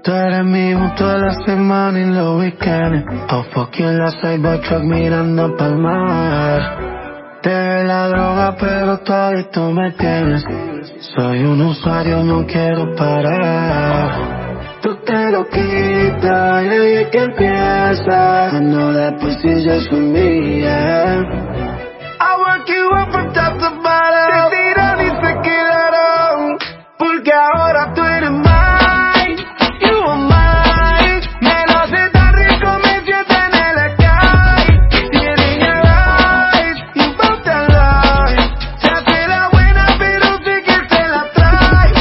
Tú eres mi mood toda la semana y los weekends. Off aquí en la Cybertruck mirando pa'l mar. Dejé la droga pero todavía tú me tienes. Soy un usuario, no quiero parar. Tú te lo quitas y ahí es que empieza. I know that pussy just for me, yeah. I work you up from top to bottom. Te tiran y se quedaron, porque ahora tú eres mine. You are mine. Me lo hace tan rico, me siento en el sky. Tienen your eyes, you both alive. Se hace la buena, pero sé que se la trae.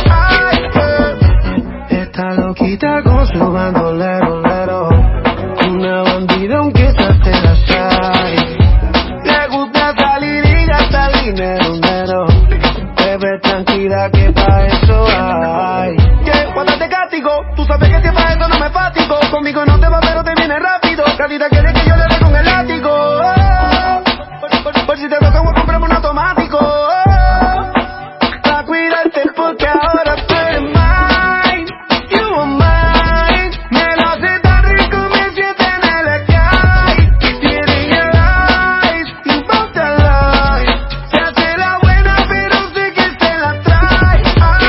Está loquita con su bandolero, lero. Una bandida aunque se hace la shy. Le gusta salir y gastar dinero. Bebé, tranquila que pa' eso hay. Que cuando te castigo, tú sabes que si pa' eso no me fatigo. Conmigo no te va pero te viene rápido. Casi te quiere que yo le dé con el látigo. Por si te toca voy a comprarme un automático. Pa' cuidarte porque ahora tú eres mine. You are mine. Me lo hace tan rico, me siento en el sky. Tienen your eyes, you both alive. Se hace la buena pero sé que se la trae.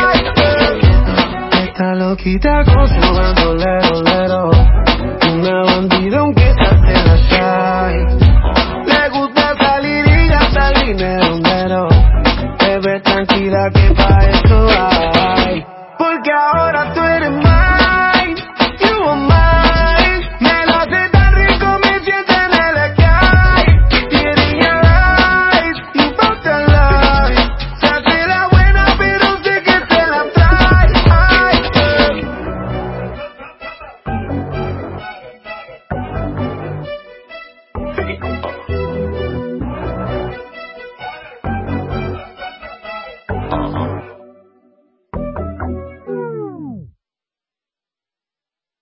Está loquita con su bandolero, lero. Una bandida aunque se hace la shy. Le gusta salir y gastar dinero. Bebé, tranquila que pa' eso hay. Porque ahora tú